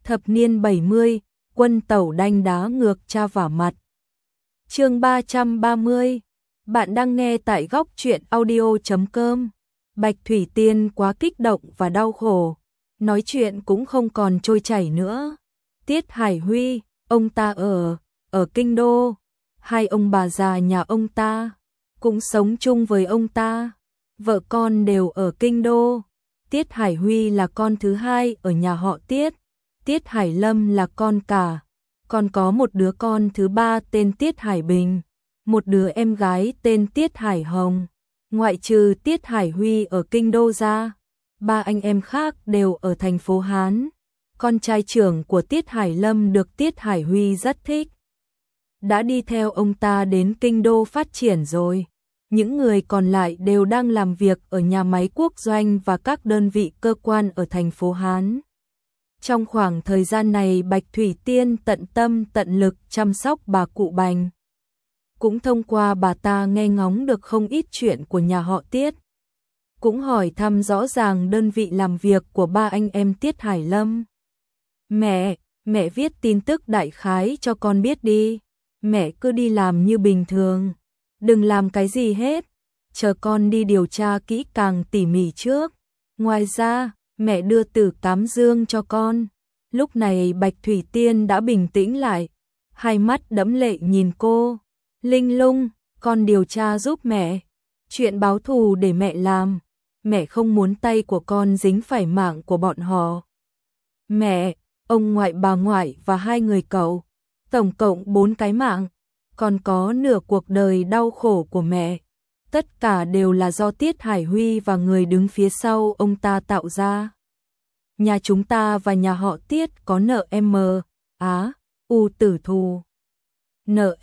Thập niên 70, quân tẩu đanh đá ngược cha vả mặt. Chương 330. Bạn đang nghe tại góc truyện audio.com. Bạch Thủy Tiên quá kích động và đau khổ, nói chuyện cũng không còn trôi chảy nữa. Tiết Hải Huy, ông ta ở Kinh Đô, hai ông bà già nhà ông ta cũng sống chung với ông ta, vợ con đều ở Kinh Đô. Tiết Hải Huy là con thứ hai ở nhà họ Tiết, Tiết Hải Lâm là con cả, còn có một đứa con thứ ba tên Tiết Hải Bình, một đứa em gái tên Tiết Hải Hồng. Ngoại trừ Tiết Hải Huy ở Kinh Đô ra, ba anh em khác đều ở thành phố Hán. Con trai trưởng của Tiết Hải Lâm được Tiết Hải Huy rất thích, đã đi theo ông ta đến Kinh Đô phát triển rồi. Những người còn lại đều đang làm việc ở nhà máy quốc doanh và các đơn vị cơ quan ở thành phố Hán. Trong khoảng thời gian này, Bạch Thủy Tiên tận tâm tận lực chăm sóc bà cụ Bành. Cũng thông qua bà ta nghe ngóng được không ít chuyện của nhà họ Tiết. Cũng hỏi thăm rõ ràng đơn vị làm việc của ba anh em Tiết Hải Lâm. Mẹ viết tin tức đại khái cho con biết đi. Mẹ cứ đi làm như bình thường, đừng làm cái gì hết, chờ con đi điều tra kỹ càng tỉ mỉ trước. Ngoài ra, mẹ đưa tử cám dương cho con. Lúc này Bạch Thủy Tiên đã bình tĩnh lại, hai mắt đẫm lệ nhìn cô. Linh Lung, con điều tra giúp mẹ, chuyện báo thù để mẹ làm. Mẹ không muốn tay của con dính phải mạng của bọn họ. Mẹ, ông ngoại bà ngoại và hai người cậu, tổng cộng 4 cái mạng, còn có nửa cuộc đời đau khổ của mẹ. Tất cả đều là do Tiết Hải Huy và người đứng phía sau ông ta tạo ra. Nhà chúng ta và nhà họ Tiết có nợ U tử thù. Nợ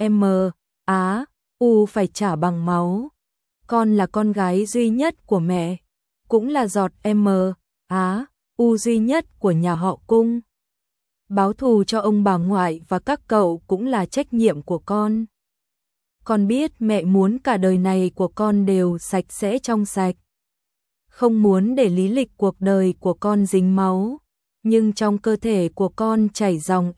U phải trả bằng máu. Con là con gái duy nhất của mẹ, cũng là giọt U duy nhất của nhà họ Cung. Báo thù cho ông bà ngoại và các cậu cũng là trách nhiệm của con. Con biết mẹ muốn cả đời này của con đều sạch sẽ trong sạch, không muốn để lý lịch cuộc đời của con dính máu, nhưng trong cơ thể của con chảy dòng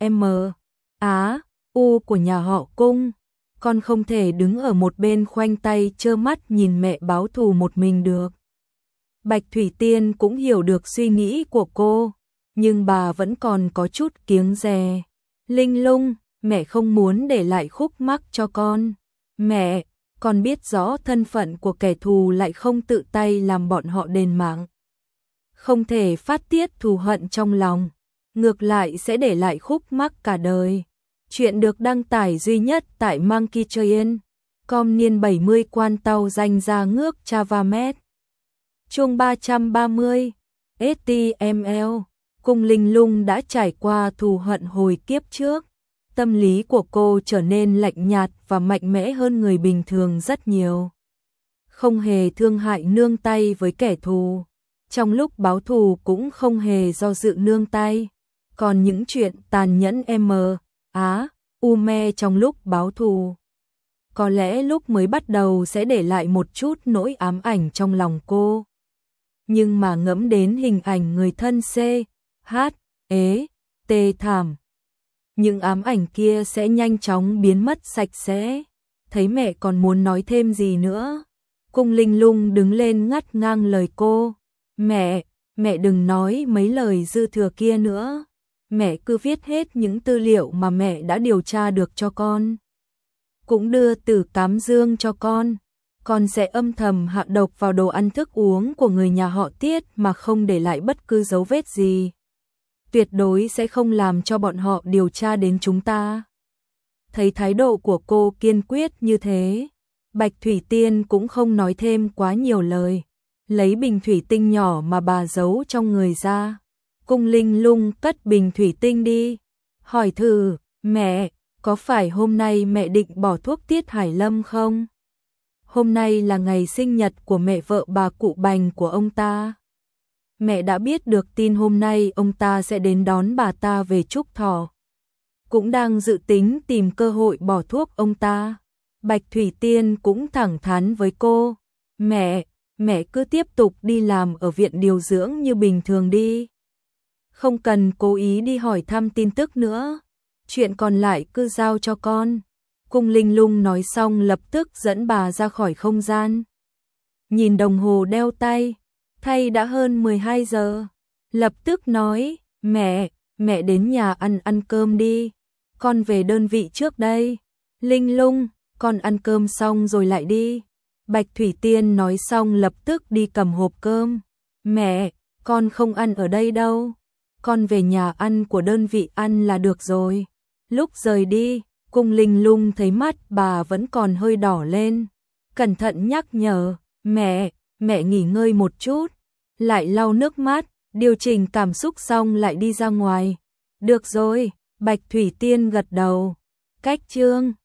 U của nhà họ Cung. Con không thể đứng ở một bên khoanh tay trơ mắt nhìn mẹ báo thù một mình được. Bạch Thủy Tiên cũng hiểu được suy nghĩ của cô, nhưng bà vẫn còn có chút kiêng dè. Linh Lung, mẹ không muốn để lại khúc mắc cho con. Mẹ, con biết rõ thân phận của kẻ thù, lại không tự tay làm bọn họ đền mạng. Không thể phát tiết thù hận trong lòng, ngược lại sẽ để lại khúc mắc cả đời. Chuyện được đăng tải duy nhất tại Monkeytrain.com niên 70 quan tàu danh ra ngước Chavamet. Chương 330. STML. Cung Linh Lung đã trải qua thù hận hồi kiếp trước. Tâm lý của cô trở nên lạnh nhạt và mạnh mẽ hơn người bình thường rất nhiều. Không hề thương hại nương tay với kẻ thù. Trong lúc báo thù cũng không hề do dự nương tay. Còn những chuyện tàn nhẫn me trong lúc báo thù, có lẽ lúc mới bắt đầu sẽ để lại một chút nỗi ám ảnh trong lòng cô. Nhưng mà ngẫm đến hình ảnh người thân thảm, những ám ảnh kia sẽ nhanh chóng biến mất sạch sẽ. Thấy mẹ còn muốn nói thêm gì nữa, Cung Linh Lung đứng lên ngắt ngang lời cô. Mẹ đừng nói mấy lời dư thừa kia nữa. Mẹ cứ viết hết những tư liệu mà mẹ đã điều tra được cho con. Cũng đưa tử cám dương cho con. Con sẽ âm thầm hạ độc vào đồ ăn thức uống của người nhà họ Tiết mà không để lại bất cứ dấu vết gì. Tuyệt đối sẽ không làm cho bọn họ điều tra đến chúng ta. Thấy thái độ của cô kiên quyết như thế, Bạch Thủy Tiên cũng không nói thêm quá nhiều lời. Lấy bình thủy tinh nhỏ mà bà giấu trong người ra. Cung Linh Lung cất bình thủy tinh đi, hỏi thử, mẹ, có phải hôm nay mẹ định bỏ thuốc Tiết Hải Lâm không? Hôm nay là ngày sinh nhật của mẹ vợ bà cụ Bành của ông ta. Mẹ đã biết được tin hôm nay ông ta sẽ đến đón bà ta về chúc thọ. Cũng đang dự tính tìm cơ hội bỏ thuốc ông ta. Bạch Thủy Tiên cũng thẳng thắn với cô, mẹ cứ tiếp tục đi làm ở viện điều dưỡng như bình thường đi. không cần cố ý đi hỏi thăm tin tức nữa. Chuyện còn lại cứ giao cho con. Cung Linh Lung nói xong lập tức dẫn bà ra khỏi không gian. Nhìn đồng hồ đeo tay, thay đã hơn 12 giờ. Lập tức nói, mẹ đến nhà ăn cơm đi. Con về đơn vị trước đây. Linh Lung, con ăn cơm xong rồi lại đi. Bạch Thủy Tiên nói xong lập tức đi cầm hộp cơm. Mẹ, con không ăn ở đây đâu. Con về nhà ăn của đơn vị ăn là được rồi. Lúc rời đi, Cung Linh Lung thấy mắt bà vẫn còn hơi đỏ lên. Cẩn thận nhắc nhở, mẹ nghỉ ngơi một chút. Lại lau nước mắt, điều chỉnh cảm xúc xong lại đi ra ngoài. Được rồi, Bạch Thủy Tiên gật đầu. Cách chương